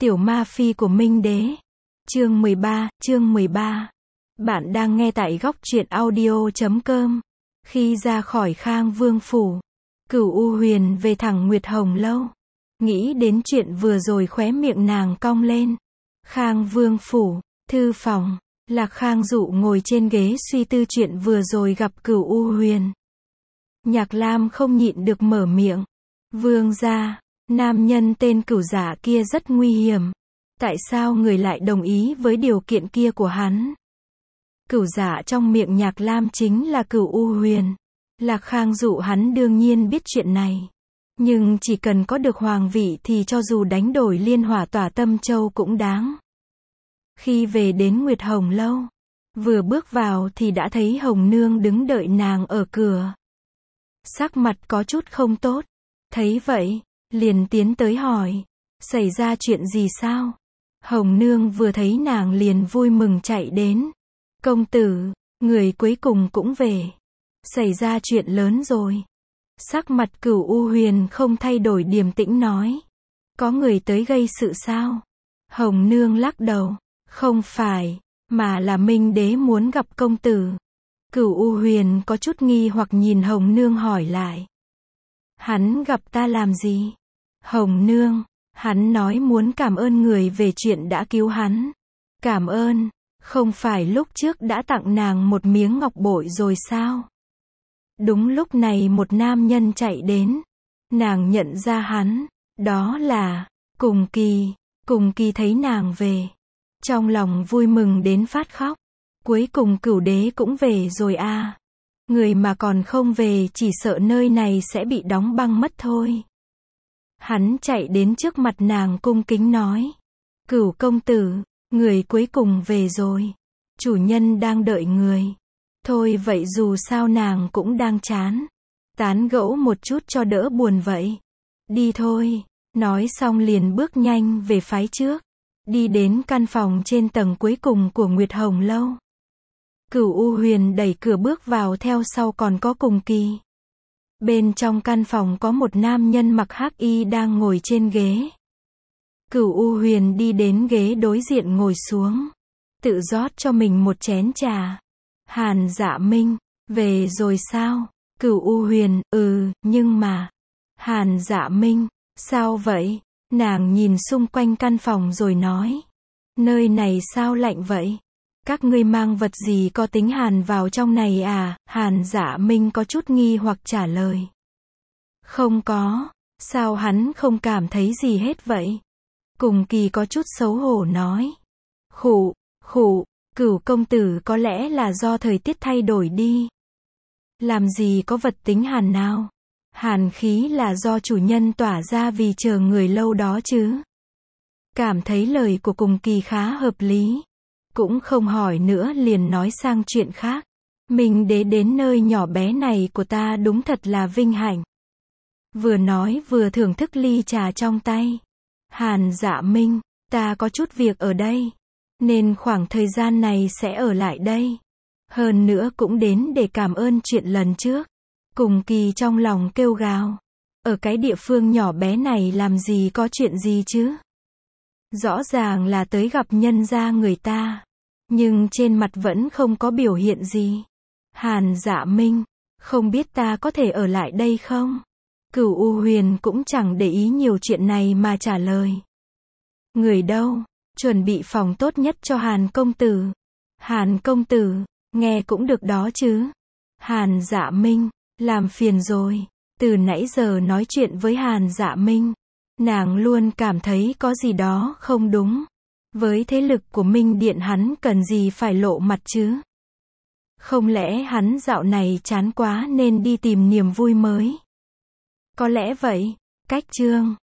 Tiểu Ma Phi của Minh Đế. Chương 13. Bạn đang nghe tại góc truyện audio.com. Khi ra khỏi Khang Vương phủ, Cửu U Huyền về thẳng Nguyệt Hồng lâu. Nghĩ đến chuyện vừa rồi khóe miệng nàng cong lên. Khang Vương phủ, thư phòng, Lạc Khang Dụ ngồi trên ghế suy tư chuyện vừa rồi gặp Cửu U Huyền. Nhạc Lam không nhịn được mở miệng. Vương gia, nam nhân tên Cửu Giả kia rất nguy hiểm. Tại sao người lại đồng ý với điều kiện kia của hắn? Cửu Giả trong miệng Nhạc Lam chính là Cửu U Huyền. Lạc Khang Dụ hắn đương nhiên biết chuyện này. Nhưng chỉ cần có được hoàng vị thì cho dù đánh đổi Liên Hỏa Tỏa Tâm Châu cũng đáng. Khi về đến Nguyệt Hồng lâu, vừa bước vào thì đã thấy Hồng Nương đứng đợi nàng ở cửa. Sắc mặt có chút không tốt. Thấy vậy, liền tiến tới hỏi, xảy ra chuyện gì sao? Hồng Nương vừa thấy nàng liền vui mừng chạy đến. Công tử, người cuối cùng cũng về. Xảy ra chuyện lớn rồi. Sắc mặt Cửu U Huyền không thay đổi, điềm tĩnh nói. Có người tới gây sự sao? Hồng Nương lắc đầu. Không phải, mà là Minh Đế muốn gặp công tử. Cửu U Huyền có chút nghi hoặc nhìn Hồng Nương hỏi lại. Hắn gặp ta làm gì? Hồng Nương, hắn nói muốn cảm ơn người về chuyện đã cứu hắn. Cảm ơn, không phải lúc trước đã tặng nàng một miếng ngọc bội rồi sao? Đúng lúc này một nam nhân chạy đến. Nàng nhận ra hắn, đó là Cùng Kỳ. Cùng Kỳ thấy nàng về, trong lòng vui mừng đến phát khóc. Cuối cùng Cửu đế cũng về rồi à. Người mà còn không về chỉ sợ nơi này sẽ bị đóng băng mất thôi. Hắn chạy đến trước mặt nàng cung kính nói. Cửu công tử, người cuối cùng về rồi. Chủ nhân đang đợi người. Thôi vậy dù sao nàng cũng đang chán. Tán gẫu một chút cho đỡ buồn vậy. Đi thôi. Nói xong liền bước nhanh về phái trước. Đi đến căn phòng trên tầng cuối cùng của Nguyệt Hồng lâu. Cửu U Huyền đẩy cửa bước vào, theo sau còn có Cùng Kỳ. Bên trong căn phòng có một nam nhân mặc hắc y đang ngồi trên ghế. Cửu U Huyền đi đến ghế đối diện ngồi xuống. Tự rót cho mình một chén trà. Hàn Dạ Minh, về rồi sao? Cửu U Huyền, nhưng mà. Hàn Dạ Minh, sao vậy? Nàng nhìn xung quanh căn phòng rồi nói. Nơi này sao lạnh vậy? Các ngươi mang vật gì có tính hàn vào trong này à? Hàn Dạ Minh có chút nghi hoặc trả lời. Không có, sao hắn không cảm thấy gì hết vậy? Cùng Kỳ có chút xấu hổ nói. Khụ, Cửu công tử có lẽ là do thời tiết thay đổi đi. Làm gì có vật tính hàn nào? Hàn khí là do chủ nhân tỏa ra vì chờ người lâu đó chứ. Cảm thấy lời của Cùng Kỳ khá hợp lý. Cũng không hỏi nữa liền nói sang chuyện khác. Minh Đế đến nơi nhỏ bé này của ta đúng thật là vinh hạnh. Vừa nói vừa thưởng thức ly trà trong tay. Hàn Dạ Minh, ta có chút việc ở đây. Nên khoảng thời gian này sẽ ở lại đây. Hơn nữa cũng đến để cảm ơn chuyện lần trước. Cùng Kỳ trong lòng kêu gào. Ở cái địa phương nhỏ bé này làm gì có chuyện gì chứ? Rõ ràng là tới gặp nhân gia người ta. Nhưng trên mặt vẫn không có biểu hiện gì. Hàn Dạ Minh, không biết ta có thể ở lại đây không? Cửu U Huyền cũng chẳng để ý nhiều chuyện này mà trả lời. Người đâu? Chuẩn bị phòng tốt nhất cho Hàn công tử. Hàn công tử, nghe cũng được đó chứ. Hàn Dạ Minh, làm phiền rồi. Từ nãy giờ nói chuyện với Hàn Dạ Minh, nàng luôn cảm thấy có gì đó không đúng. Với thế lực của Minh Điện hắn cần gì phải lộ mặt chứ? Không lẽ hắn dạo này chán quá nên đi tìm niềm vui mới? Có lẽ vậy. Cách chương